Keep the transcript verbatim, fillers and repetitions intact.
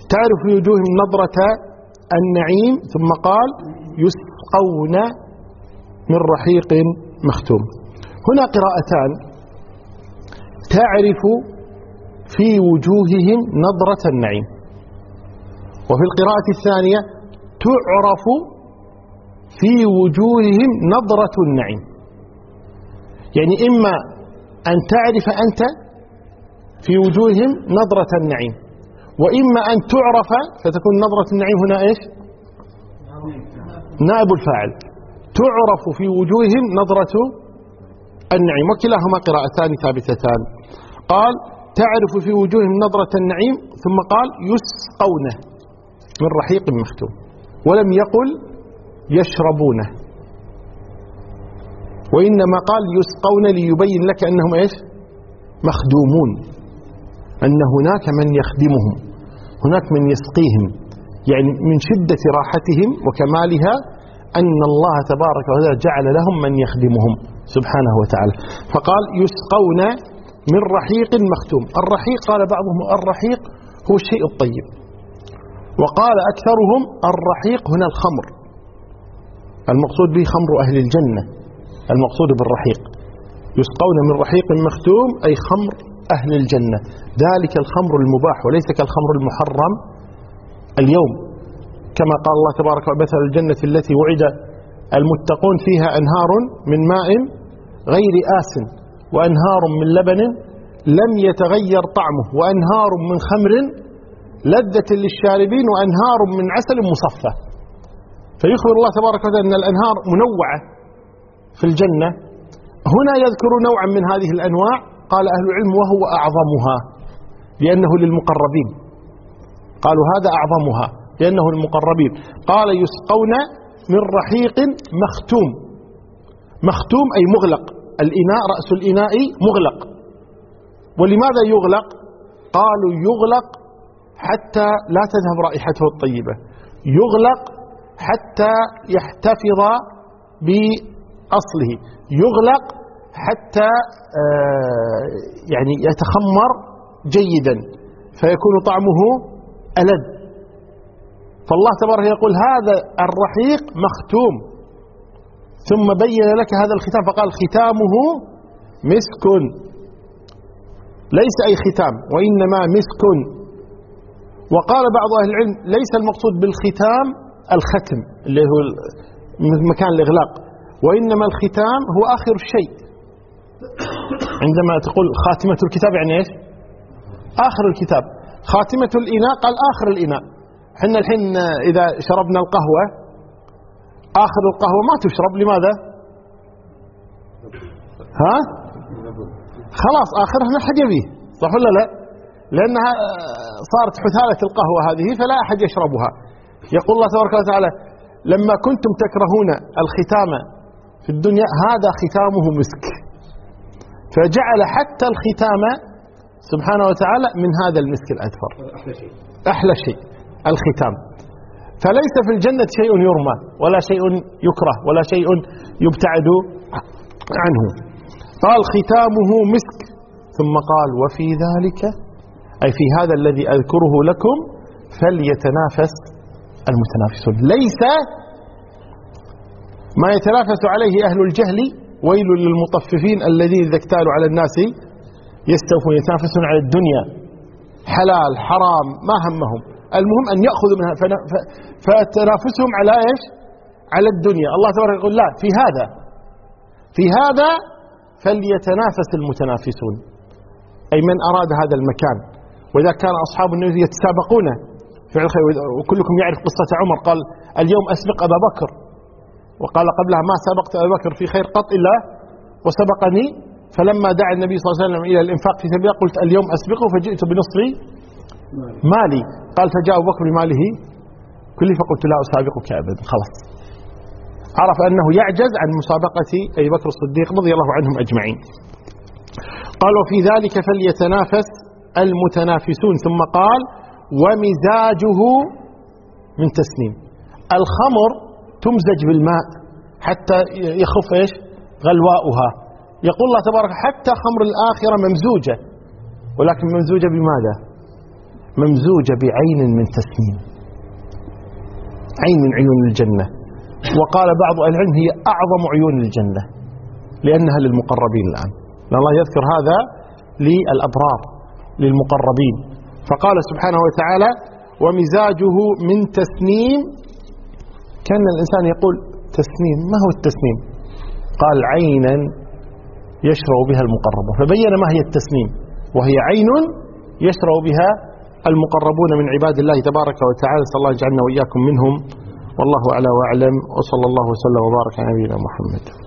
تعرف في وجوههم نضرة النعيم، ثم قال يسقون من رحيق مختوم. هنا قراءتان: تعرف في وجوههم نضرة النعيم، وفي القراءة الثانية تعرف في وجوههم نضرة النعيم. يعني إما أن تعرف أنت في وجوههم نضرة النعيم، وإما أن تعرف فتكون نضرة النعيم هنا إيش؟ نائب الفاعل. تعرف في وجوههم نضرة النعيم، وكلاهما قراءتان ثابتتان. قال تعرف في وجوههم نضرة النعيم، ثم قال يسقونه من رحيق مختوم، ولم يقل يشربونه، وإنما قال يسقون ليبين لك أنهم إيش؟ مخدومون، أن هناك من يخدمهم، هناك من يسقيهم. يعني من شدة راحتهم وكمالها أن الله تبارك وتعالى جعل لهم من يخدمهم سبحانه وتعالى. فقال يسقون من رحيق مختوم. الرحيق قال بعضهم الرحيق هو الشيء الطيب، وقال أكثرهم الرحيق هنا الخمر، المقصود به خمر أهل الجنة، المقصود بالرحيق. يسقون من رحيق مختوم أي خمر أهل الجنة، ذلك الخمر المباح وليس كالخمر المحرم اليوم، كما قال الله تبارك وتعالى: مثل الجنة التي وعد المتقون فيها أنهار من ماء غير آس وأنهار من لبن لم يتغير طعمه وأنهار من خمر لذة للشاربين وأنهار من عسل مصفى. فيخبر الله تبارك وتعالى أن الأنهار منوعة في الجنة. هنا يذكر نوعا من هذه الأنواع، قال أهل العلم وهو أعظمها لأنه للمقربين، قالوا هذا أعظمها لأنه للمقربين. قال يسقون من رحيق مختوم. مختوم أي مغلق، الإناء رأس الإناء مغلق. ولماذا يغلق؟ قالوا يغلق حتى لا تذهب رائحته الطيبة، يغلق حتى يحتفظ بأصله، يغلق حتى يعني يتخمر جيدا فيكون طعمه ألذ. فالله تبارك يقول هذا الرحيق مختوم، ثم بين لك هذا الختام فقال ختامه مسك، ليس أي ختام وإنما مسك. وقال بعض أهل العلم ليس المقصود بالختام الختم اللي هو مكان الإغلاق، وإنما الختام هو آخر الشيء. عندما تقول خاتمة الكتاب يعني إيش؟ آخر الكتاب. خاتمة الإناء قال آخر الإناء. حنا الحين إذا شربنا القهوة آخر القهوة ما تشرب، لماذا؟ ها؟ خلاص آخرها ما حد يبيه، صح ولا لا؟ لأنها صارت حثالة القهوة هذه فلا أحد يشربها. يقول الله تبارك وتعالى لما كنتم تكرهون الختام في الدنيا هذا ختامه مسك، فجعل حتى الختام سبحانه وتعالى من هذا المسك الأدفر، أحلى شيء الختام. فليس في الجنة شيء يرمى ولا شيء يكره ولا شيء يبتعد عنه. قال ختامه مسك، ثم قال وفي ذلك أي في هذا الذي أذكره لكم فليتنافس المتنافسون. ليس ما يتنافس عليه أهل الجهل، ويل للمطففين الذين إذا اكتالوا على الناس يستوفون، يتنافسون على الدنيا، حلال حرام ما همهم، المهم أن يأخذوا منها، فتنافسهم على إيش؟ على الدنيا. الله تبارك يقول لا، في هذا في هذا فليتنافس المتنافسون، أي من أراد هذا المكان. وإذا كان أصحاب النبي يتسابقون في الخير، وكلكم يعرف قصة عمر قال اليوم أسبق أبا بكر، وقال قبلها ما سبقت أبا بكر في خير قط إلا وسبقني. فلما دعا النبي صلى الله عليه وسلم إلى الإنفاق في سبيل الله قلت اليوم أسبقه فجئت بنصف مالي، قال فجاء أبو بكر بماله كله فقلت لا أسابقك أبدا. خلاص عرف أنه يعجز عن مسابقة أبي بكر الصديق رضي الله عنهم أجمعين. قال وفي ذلك فليتنافس المتنافسون. ثم قال ومزاجه من تسنيم. الخمر تمزج بالماء حتى يخف إيش؟ غلواؤها. يقول الله تبارك حتى خمر الآخرة ممزوجة، ولكن ممزوجة بماذا؟ ممزوجة بعين من تسنيم، عين من عيون الجنة. وقال بعض أهل العلم هي أعظم عيون الجنة لأنها للمقربين الآن، لأن الله يذكر هذا للأبرار للمقربين. فقال سبحانه وتعالى ومزاجه من تسنيم. كان الإنسان يقول تسنيم، ما هو التسنيم؟ قال عينا يشرب بها المقربون، فبين ما هي التسنيم، وهي عين يشرب بها المقربون من عباد الله تبارك وتعالى. صلى الله يجعلنا وإياكم منهم، والله أعلى وأعلم، وصلى الله وسلم وبارك على نبينا محمد.